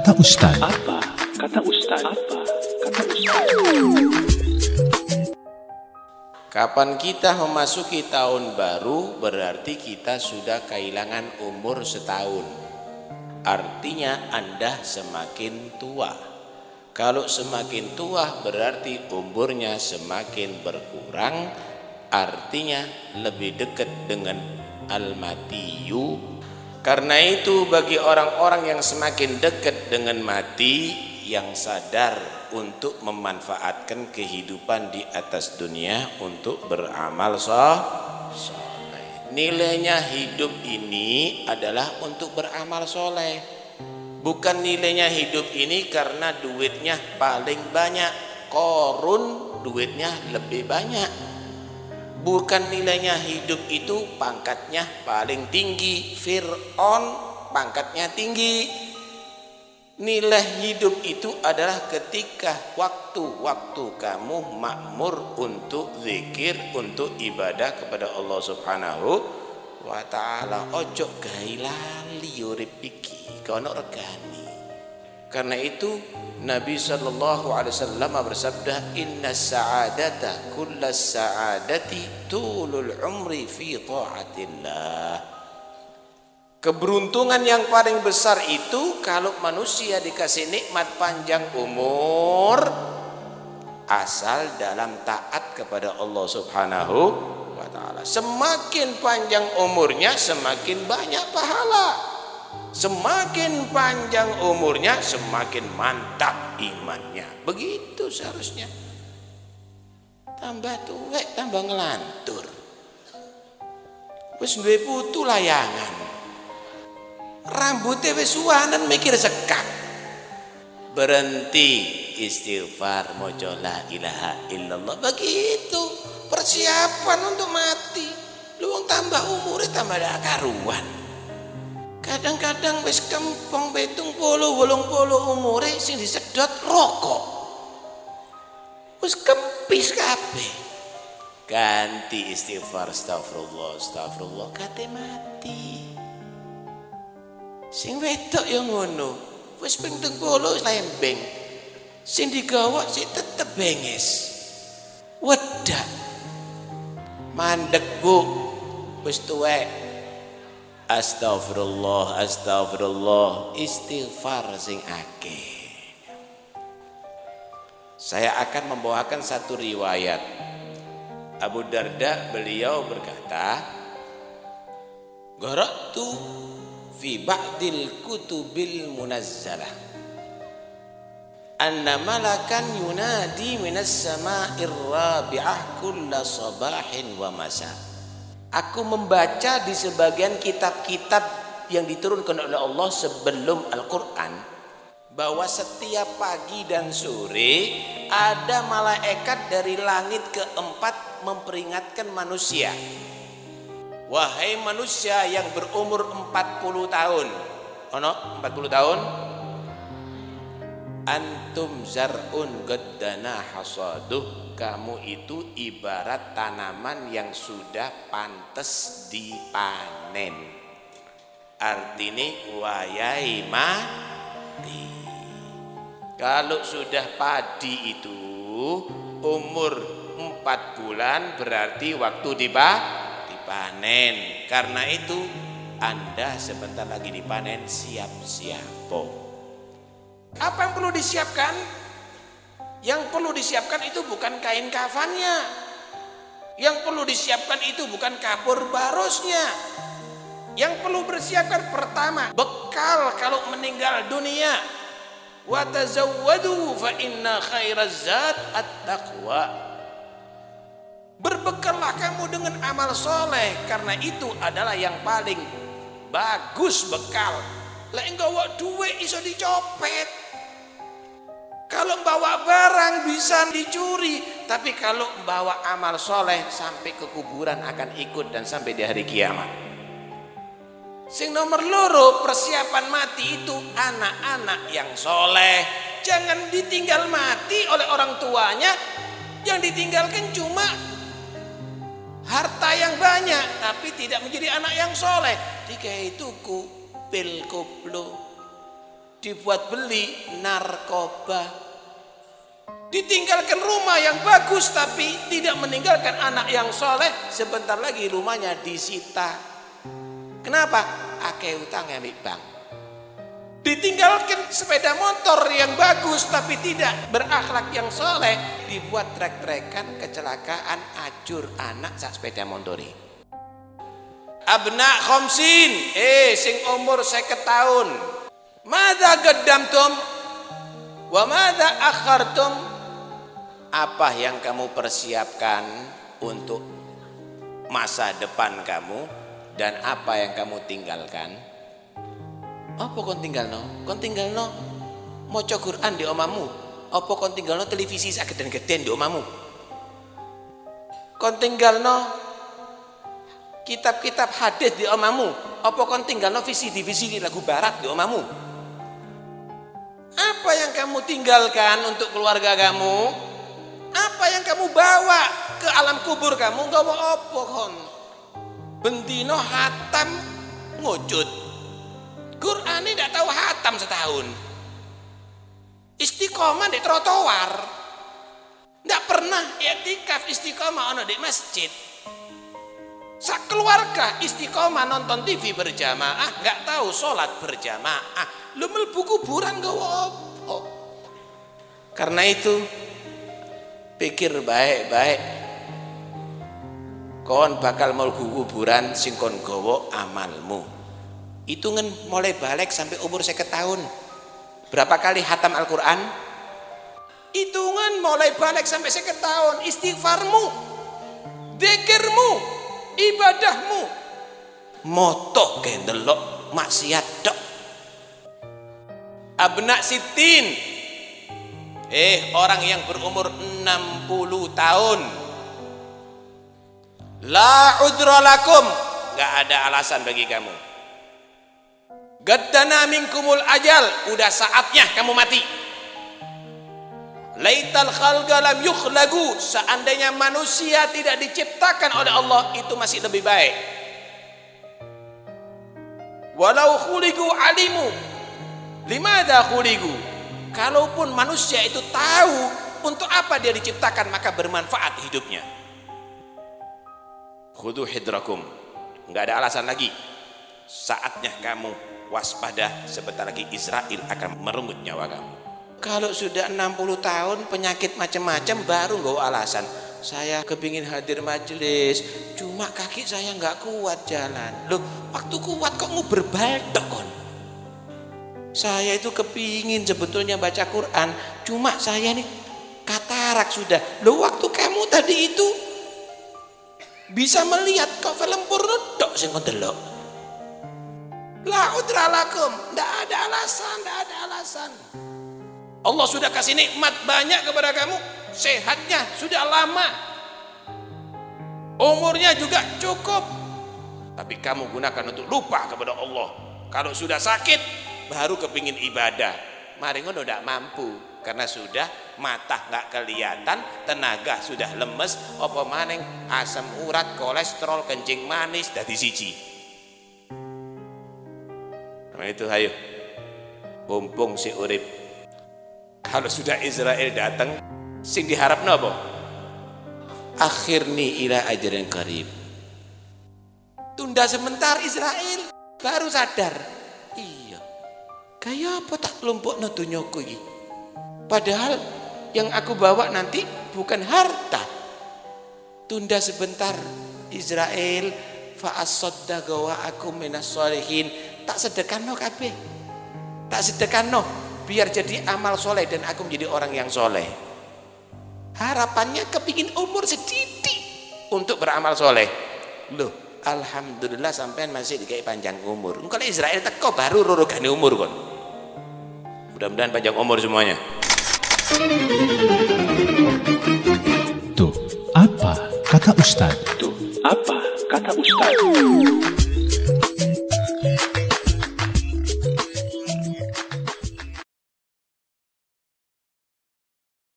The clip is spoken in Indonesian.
kata Ustaz? Apa kata Ustaz? Apa kata Ustaz? Kapan kita memasuki tahun baru berarti kita sudah kehilangan umur setahun. Artinya Anda semakin tua. Kalau semakin tua berarti umurnya semakin berkurang. Artinya lebih dekat dengan al-matiyu. Karena itu bagi orang-orang yang semakin dekat dengan mati, yang sadar untuk memanfaatkan kehidupan di atas dunia untuk beramal soleh. Nilainya hidup ini adalah untuk beramal soleh. Bukan nilainya hidup ini karena duitnya paling banyak. Korun duitnya lebih banyak. Bukan nilainya hidup itu pangkatnya paling tinggi. Fir'aun pangkatnya tinggi. Nilai hidup itu adalah ketika waktu-waktu kamu makmur untuk zikir, untuk ibadah kepada Allah Subhanahu wa ta'ala. Ojo gawe lali urip iki, kono regani. Karena itu Nabi SAW bersabda, inna sa'adata kulla sa'adati tulul umri fi ta'atillah. Keberuntungan yang paling besar itu kalau manusia dikasih nikmat panjang umur asal dalam taat kepada Allah Subhanahu wa ta'ala. Semakin panjang umurnya semakin banyak pahala. Semakin panjang umurnya semakin mantap imannya. Begitu seharusnya. Tambah tuwek tambah ngelantur. Wis duwe putu layangan. Rambutnya wis suwanen mikir sekak. Berhenti istighfar maca la ilaha illallah. Begitu persiapan untuk mati. Lu wong tambah umure tambah dak karuan. Kadang-kadang wis kempong 70 80 umure sing disedot rokok. Wis kempis kabeh. Ganti istighfar, astagfirullah kate mati. Sing wedok ya ngono, wis ping 30 lembeng. Sing digawa sik tetep benges. Wedak. Mandek Bu, wis tuwek. Astagfirullah, istighfar sing akeh. Saya akan membawakan satu riwayat. Abu Darda beliau berkata, qara'tu fi ba'dil kutubil munazzalah anna malakan yunadi minas sama'ir rabi'ah kulla sabahin wa masa. Aku membaca di sebagian kitab-kitab yang diturunkan oleh Allah sebelum Al-Quran bahwa setiap pagi dan sore ada malaikat dari langit keempat memperingatkan manusia. Wahai manusia yang berumur 40 tahun. Ono 40 tahun? Antum zar'un gaddana hasaduh. Kamu itu ibarat tanaman yang sudah pantas dipanen. Artinya wayai mati. Kalau sudah padi itu umur 4 bulan berarti waktu dipanen. Karena itu Anda sebentar lagi dipanen, siap-siap. Apa yang perlu disiapkan? Yang perlu disiapkan itu bukan kain kafannya. Yang perlu disiapkan itu bukan kapur barosnya. Yang perlu bersiapkan pertama, bekal kalau meninggal dunia. Wa tazawwadu fa inna khairaz zad at-taqwa. Berbekallah kamu dengan amal soleh, karena itu adalah yang paling bagus bekal. Lah nggawa duit iso dicopet. Kalau bawa barang bisa dicuri, tapi kalau bawa amal soleh sampai ke kuburan akan ikut dan sampai di hari kiamat. Sing nomor loro, persiapan mati itu anak-anak yang soleh. Jangan ditinggal mati oleh orang tuanya. Yang ditinggalkan cuma harta yang banyak, tapi tidak menjadi anak yang soleh. Dikai tuku pil koplo, dibuat beli narkoba. Ditinggalkan rumah yang bagus tapi tidak meninggalkan anak yang soleh, sebentar lagi rumahnya disita. Kenapa? Akeh utang ambek bank. Ditinggalkan sepeda motor yang bagus tapi tidak berakhlak yang soleh, dibuat trek-trekan, kecelakaan, ajur anak sak sepeda motori. Abna khomsin, sing umur 50 tahun. Madza qaddamtum wa madza akhartum? Apa yang kamu persiapkan untuk masa depan kamu dan apa yang kamu tinggalkan? Apa kon tinggalno? Kon tinggalno maca Quran di omamu? Apa kon tinggalno televisi sak geden-geden di omamu? Kon tinggalno kitab-kitab hadis di omamu? Apa kon tinggalno VCD lagu barat di omamu? Apa yang kamu tinggalkan untuk keluarga kamu? Apa yang kamu bawa ke alam kubur kamu? Gawa apa kon? Bendino hatam ngujud. Quran ini tidak tahu hatam setahun. Istiqomah di trotoar. Tidak pernah i'tikaf istiqomah ono di masjid. Sak keluarga istiqomah nonton TV berjamaah, nggak tahu sholat berjamaah. Lu mlebu kuburan gawa apa? Karena itu pikir baik-baik. Kon bakal mlebu kuburan sing kon gawa amalmu. Hitungan mulai balik sampai umur 50 tahun. Berapa kali hatam Al-Quran? Hitungan mulai balik sampai 50 tahun. Istighfarmu, dzikirmu, ibadahmu. Moto gendelok maksiat dok. Abna sitin, orang yang berumur 60 tahun. La udra lakum, gak ada alasan bagi kamu. Gaddana minkumul ajal, udah saatnya kamu mati. Laital khalqa lam yukhlagu, seandainya manusia tidak diciptakan oleh Allah itu masih lebih baik. Walau khuliqu alimu, limadza khuliqu, kalaupun manusia itu tahu untuk apa dia diciptakan maka bermanfaat hidupnya. Khudu hidrakum, enggak ada alasan lagi. Saatnya kamu waspada, sebentar lagi Israel akan merenggut nyawa kamu. Kalau sudah 60 tahun penyakit macam-macam baru nggak alasan. Saya kepingin hadir majelis, cuma kaki saya nggak kuat jalan. Loh, waktu kuat kok mau berbaldok kon? Saya itu kepingin sebetulnya baca Quran, cuma saya nih katarak sudah. Loh, waktu kamu tadi itu bisa melihat kok film porno dok sing kon delok. La udra lakum, enggak ada alasan. Allah sudah kasih nikmat banyak kepada kamu, sehatnya sudah lama, umurnya juga cukup, tapi kamu gunakan untuk lupa kepada Allah. Kalau sudah sakit baru kepingin ibadah, mari ngono ndak mampu karena sudah mata nggak kelihatan, tenaga sudah lemes, apa maning asam urat, kolesterol, kencing manis dadi siji. Nah itu ayo mumpung si urip. Kalau sudah Israel datang, sing diharapno apa? Akhirni ila ajarin qarib. Tunda sebentar Israel, baru sadar. Iya. Kayak apa tak kelompokno donyaku iki? Padahal yang aku bawa nanti bukan harta. Tunda sebentar Israel, fa as-saddaqa wa akum minas sholihin. Tak sedekahno kabeh. Tak sedekahno biar jadi amal soleh dan aku menjadi orang yang soleh. Harapannya kepingin umur sedikit untuk beramal soleh. Loh, alhamdulillah sampean masih dikai panjang umur. Kalau Israel teko baru rorogane umur kon. Mudah-mudahan panjang umur semuanya. Tuh, apa kata Ustadz?